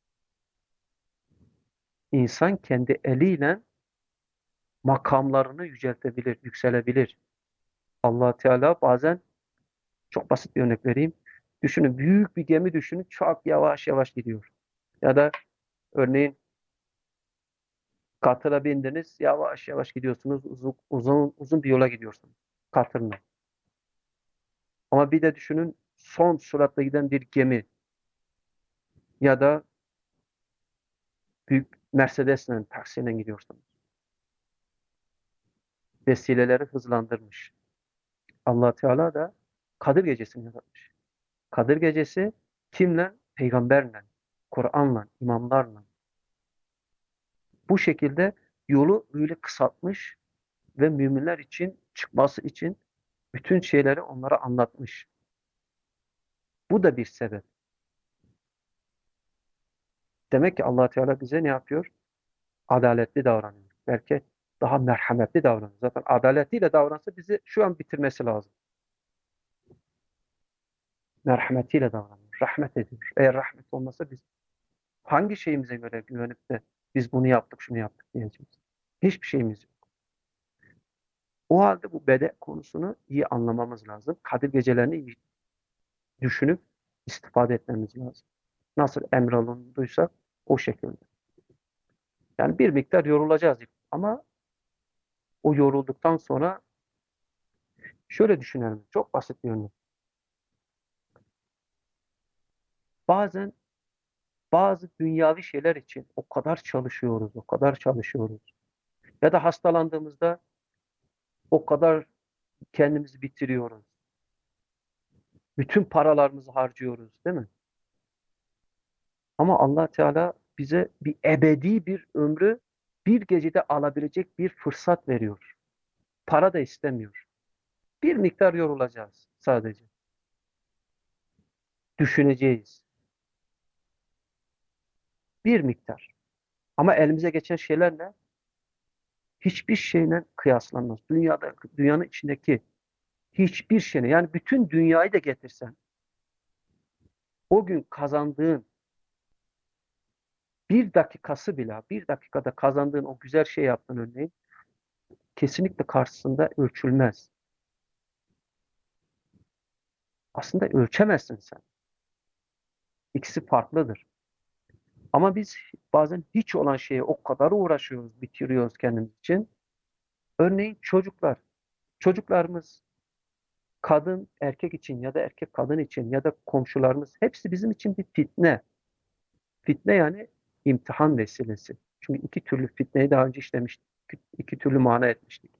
İnsan kendi eliyle makamlarını yüceltebilir, yükselebilir. Allah Teala bazen, çok basit bir örnek vereyim. Düşünün, büyük bir gemi düşünün, çok yavaş yavaş gidiyor. Ya da örneğin katıra bindiniz, yavaş yavaş gidiyorsunuz, uzun uzun, uzun bir yola gidiyorsunuz katırla. Ama bir de düşünün, son süratle giden bir gemi ya da büyük Mercedes'le, taksiyle gidiyorsunuz. Vesileleri hızlandırmış. Allah Teala da Kadir Gecesi'ni yaratmış. Kadir Gecesi kimle? Peygamberle. Kur'an'la, imamlarla. Bu şekilde yolu öyle kısaltmış ve müminler için çıkması için bütün şeyleri onlara anlatmış. Bu da bir sebep. Demek ki Allah Teala bize ne yapıyor? Adaletli davranıyor. Belki daha merhametli davranıyor. Zaten adaletiyle davransa bizi şu an bitirmesi lazım. Merhametiyle davranıyor. Rahmet ediyor. Eğer rahmet olmasa biz hangi şeyimize göre güvenip de biz bunu yaptık, şunu yaptık diyeceğiz. Hiçbir şeyimiz yok. O halde bu bede konusunu iyi anlamamız lazım. Kadir gecelerini iyi düşünüp istifade etmemiz lazım. Nasıl emrolunduysak o şekilde. Yani bir miktar yorulacağız ama o yorulduktan sonra şöyle düşünelim. Çok basit bir örnek. Bazen bazı dünyavi şeyler için o kadar çalışıyoruz, o kadar çalışıyoruz. Ya da hastalandığımızda o kadar kendimizi bitiriyoruz. Bütün paralarımızı harcıyoruz, değil mi? Ama Allah Teala bize bir ebedi bir ömrü bir gecede alabilecek bir fırsat veriyor. Para da istemiyor. Bir miktar yorulacağız sadece. Düşüneceğiz. Bir miktar. Ama elimize geçen şeyler ne? Hiçbir şeyle kıyaslanmaz. Dünyada, dünyanın içindeki hiçbir şeyle, yani bütün dünyayı da getirsen, o gün kazandığın bir dakikası bile, bir dakikada kazandığın o güzel şey yaptın örneğin, kesinlikle karşısında ölçülmez. Aslında ölçemezsin sen. İkisi farklıdır. Ama biz bazen hiç olan şeye o kadar uğraşıyoruz, bitiriyoruz kendimiz için. Örneğin çocuklar. Çocuklarımız kadın erkek için ya da erkek kadın için ya da komşularımız hepsi bizim için bir fitne. Fitne yani imtihan vesilesi. Çünkü iki türlü fitneyi daha önce işlemiştik. İki türlü mana etmiştik.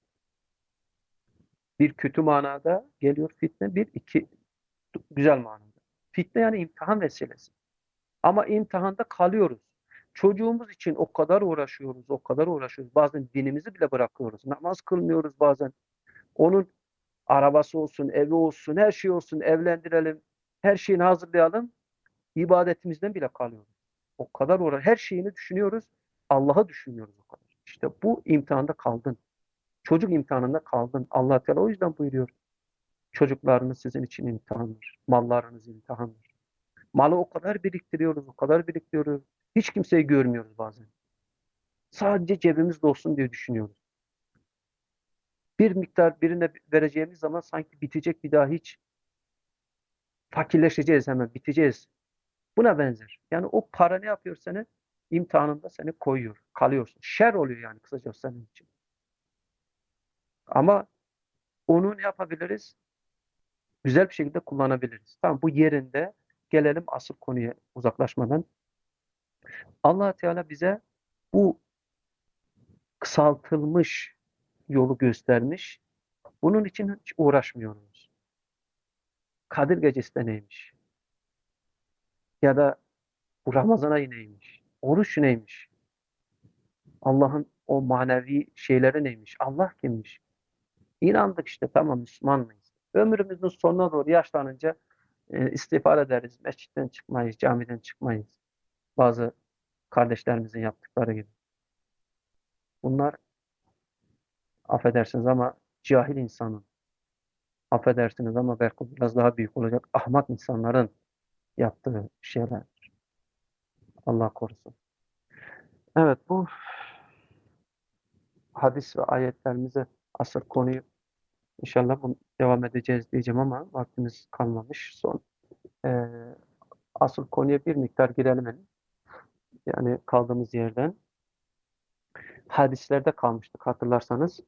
Bir kötü manada geliyor fitne, bir iki güzel manada. Fitne yani imtihan vesilesi. Ama imtihanda kalıyoruz. Çocuğumuz için o kadar uğraşıyoruz, o kadar uğraşıyoruz. Bazen dinimizi bile bırakıyoruz. Namaz kılmıyoruz bazen. Onun arabası olsun, evi olsun, her şey olsun, evlendirelim, her şeyini hazırlayalım. İbadetimizden bile kalıyoruz. O kadar uğraş, her şeyini düşünüyoruz. Allah'ı düşünüyoruz o kadar. İşte bu imtihanda kaldın. Çocuk imtihanında kaldın. Allah Teala o yüzden buyuruyor. Çocuklarınız sizin için imtihandır. Mallarınız imtihandır. Malı o kadar biriktiriyoruz, o kadar biriktiriyoruz. Hiç kimseyi görmüyoruz bazen. Sadece cebimizde olsun diye düşünüyoruz. Bir miktar birine vereceğimiz zaman sanki bitecek, bir daha hiç fakirleşeceğiz, hemen biteceğiz. Buna benzer. Yani o para ne yapıyor seni? İmtihanında seni koyuyor. Kalıyorsun. Şer oluyor yani kısaca senin için. Ama onu ne yapabiliriz? Güzel bir şekilde kullanabiliriz. Tamam, bu yerinde. Gelelim asıl konuya uzaklaşmadan. Allah Teala bize bu kısaltılmış yolu göstermiş. Bunun için hiç uğraşmıyoruz. Kadir Gecesi de neymiş? Ya da bu Ramazan ayı neymiş? Oruç neymiş? Allah'ın o manevi şeyleri neymiş? Allah kimmiş? İnandık işte, tamam, Müslüman mıyız? Ömrümüzün sonuna doğru yaşlanınca e, istiğfar ederiz. Mescitten çıkmayız, camiden çıkmayız. Bazı kardeşlerimizin yaptıkları gibi. Bunlar, affedersiniz ama, cahil insanın, affedersiniz ama belki biraz daha büyük olacak, ahmak insanların yaptığı şeyler. Allah korusun. Evet, bu hadis ve ayetlerimize asıl konuyu inşallah bunu devam edeceğiz diyeceğim ama vaktimiz kalmamış. Son e, asıl konuya bir miktar girelim. Yani kaldığımız yerden. Hadislerde kalmıştık hatırlarsanız.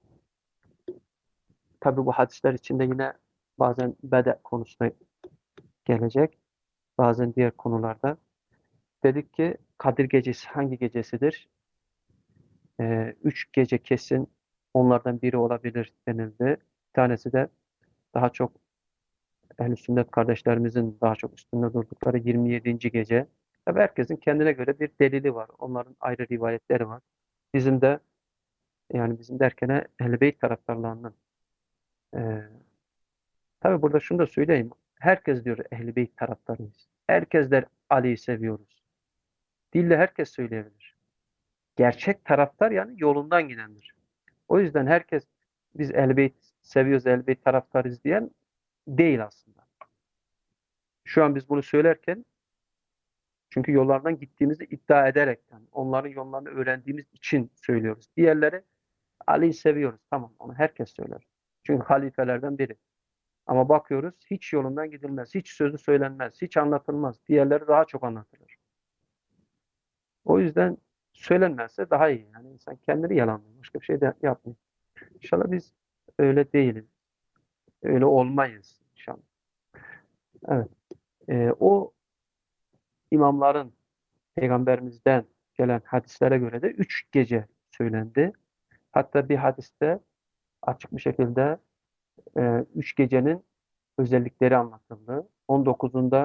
Tabi bu hadisler içinde yine bazen bede konusuna gelecek. Bazen diğer konularda. Dedik ki Kadir Gecesi hangi gecesidir? Ee, üç gece kesin onlardan biri olabilir denildi. Bir tanesi de daha çok Ehl-i Sünnet kardeşlerimizin daha çok üstünde durdukları yirmi yedinci gece. Tabii herkesin kendine göre bir delili var. Onların ayrı rivayetleri var. Bizim de yani bizim derken Ehl-i Beyt taraftarlarının e, tabii burada şunu da söyleyeyim. Herkes diyor Ehl-i Beyt taraftarıyız. Herkes der Ali'yi seviyoruz. Dille herkes söyleyebilir. Gerçek taraftar yani yolundan gidendir. O yüzden herkes biz Ehl-i Beyt seviyoruz, Ehl-i Beyt taraftarıyız diyen değil aslında. Şu an biz bunu söylerken çünkü yollardan gittiğimizi iddia ederekten, onların yollarını öğrendiğimiz için söylüyoruz. Diğerleri Ali'yi seviyoruz. Tamam, onu herkes söyler. Çünkü halifelerden biri. Ama bakıyoruz hiç yolundan gidilmez, hiç sözü söylenmez, hiç anlatılmaz. Diğerleri daha çok anlatılır. O yüzden söylenmezse daha iyi. Yani insan kendini yalanlıyor. Başka bir şey de yapmıyor. İnşallah biz öyle değiliz. Öyle olmayız inşallah. Evet. Ee, o imamların peygamberimizden gelen hadislere göre de üç gece söylendi. Hatta bir hadiste açık bir şekilde e, üç gecenin özellikleri anlatıldı. on dokuzunda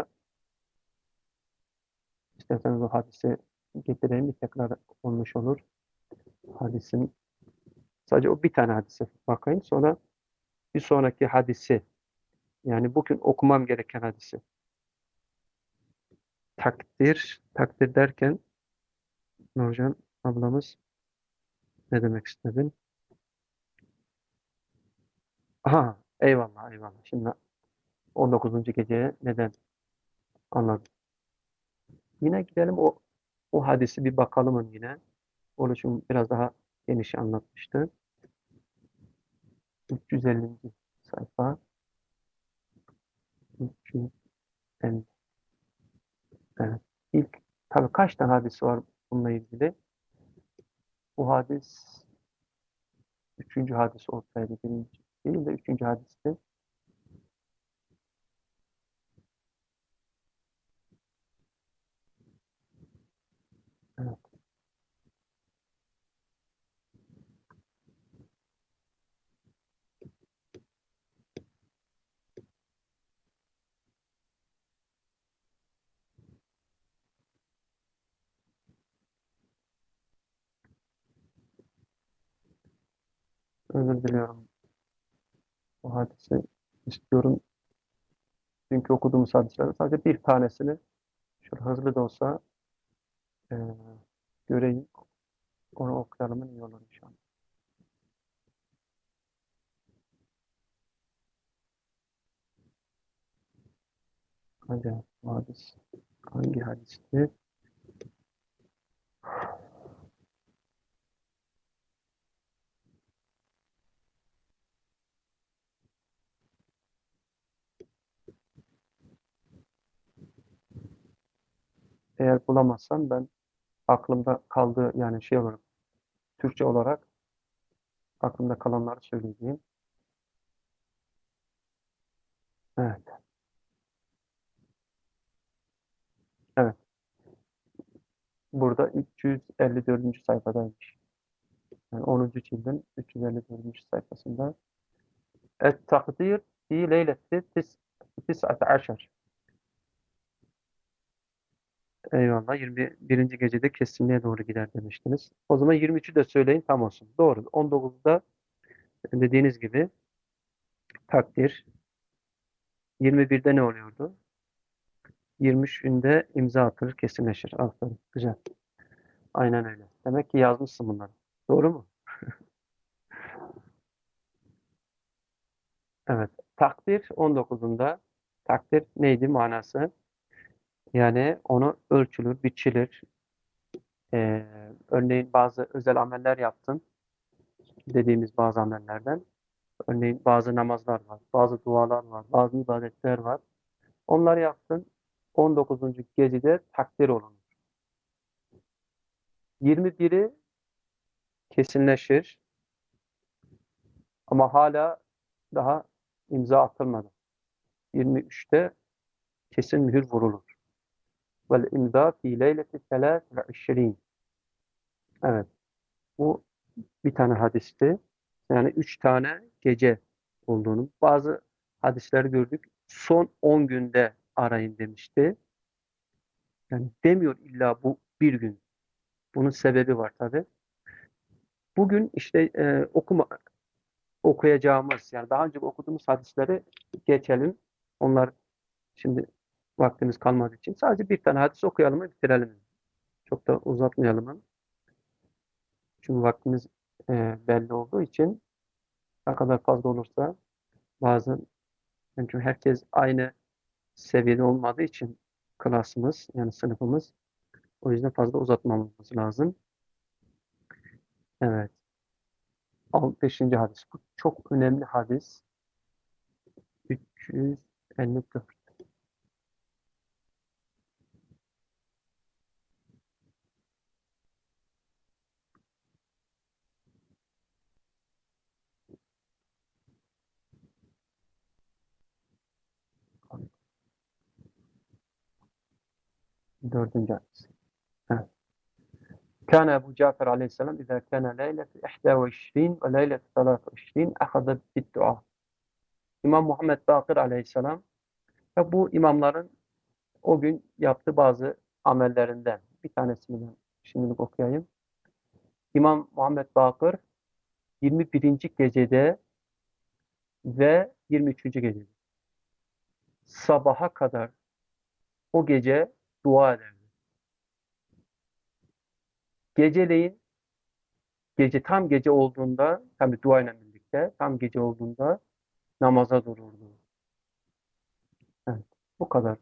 isterseniz o hadisi getireyim bir tekrar olmuş olur. Hadisin sadece o bir tane hadise bakayım. Sonra bir sonraki hadisi yani bugün okumam gereken hadisi. Takdir, takdir derken Nurcan ablamız ne demek istedin? Aha, eyvallah eyvallah. Şimdi on dokuzuncu geceye neden anladım. Yine gidelim o o hadisi bir bakalım yine. Onun için biraz daha geniş anlatmıştı. üç yüz ellinci sayfa. üç yüz elli. Evet. İlk tabii kaç tane hadis var bununla ilgili? Bu hadis üçüncü hadis olsaydı birinci değil de üçüncü hadisti. Evet, özür diliyorum. Bu hadisi istiyorum. Çünkü okuduğumuz hadislerin sadece bir tanesini şöyle hızlı da olsa e, göreyim. Onu okuyalım iyi olur inşallah. Hadi hadis. Hangi hadisti? Eğer bulamazsam ben aklımda kaldığı yani şey olarak Türkçe olarak aklımda kalanları söyleyeyim. Evet. Evet. Burada üç yüz elli dördüncü sayfadaymış. Yani onuncu cildin üç yüz elli dördüncü sayfasında. Et-takdir fi leyleti tis, tis'ate aşer. Eyvallah. yirmi birinci gecede kesinliğe doğru gider demiştiniz. O zaman yirmi üçü de söyleyin tam olsun. Doğru. on dokuzda dediğiniz gibi takdir. yirmi birde ne oluyordu? yirmi üçünde imza atılır, kesinleşir. Aferin. Güzel. Aynen öyle. Demek ki yazmışsın bunları. Doğru mu? Evet. Takdir on dokuzunda. Takdir neydi manası? Yani onu ölçülür, biçilir. Ee, örneğin bazı özel ameller yaptın. Dediğimiz bazı amellerden. Örneğin bazı namazlar var, bazı dualar var, bazı ibadetler var. Onları yaptın. on dokuzuncu gecede takdir olunur. yirmi biri kesinleşir ama hala daha imza atılmadı. yirmi üçte kesin mühür vurulur. Vel imza fi leyleti selas ve işrin. Evet, bu bir tane hadisti. Yani üç tane gece olduğunu. Bazı hadisleri gördük. Son on günde arayın demişti. Yani demiyor illa bu bir gün. Bunun sebebi var tabii. Bugün işte e, okuma okuyacağımız yani daha önce okuduğumuz hadisleri geçelim. Onlar şimdi vaktimiz kalmadığı için sadece bir tane hadis okuyalım ve bitirelim. Çok da uzatmayalım. Çünkü vaktimiz e, belli olduğu için ne kadar fazla olursa bazen çünkü herkes aynı seviyede olmadığı için klasımız yani sınıfımız o yüzden fazla uzatmamamız lazım. Evet. Beşinci hadis. Bu çok önemli hadis. üç yüz elli dört. Dördüncü hadis. Evet. كان أبو جعفر عليه السلام إذا كان ليلة إحدى وعشرين وليلة ثلاثة وعشرين أخذ بالدعاء. İmam Muhammed Bakır Aleyhisselam ve bu imamların o gün yaptığı bazı amellerinden bir tanesini ben şimdilik okuyayım. İmam Muhammed Bakır yirmi birinci gecede ve yirmi üçüncü gecede sabaha kadar o gece dua ederdi. Geceleyin gece tam gece olduğunda tabi dua ile birlikte tam gece olduğunda namaza dururdu. Evet, bu kadar.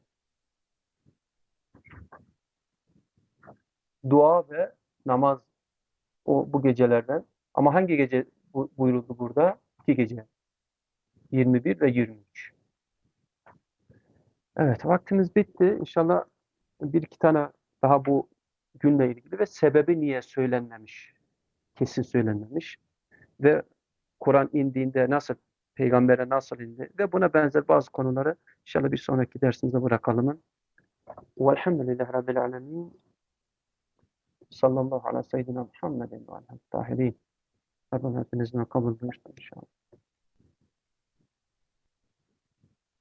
Dua ve namaz o bu gecelerden. Ama hangi gece bu, buyuruldu burada? İki gece. yirmi bir ve yirmi üç. Evet, vaktimiz bitti. İnşallah bir iki tane daha bu günle ilgili ve sebebi niye söylenmemiş, kesin söylenmemiş ve Kur'an indiğinde nasıl, peygambere nasıl indi ve buna benzer bazı konuları inşallah bir sonraki dersimize bırakalım. Velhamdülillahi Rabbil alemin. Sallallahu ala seyyidina Muhammedin ve aleyhi tahirin. Rabbim hepinizden kabul buyursun inşallah.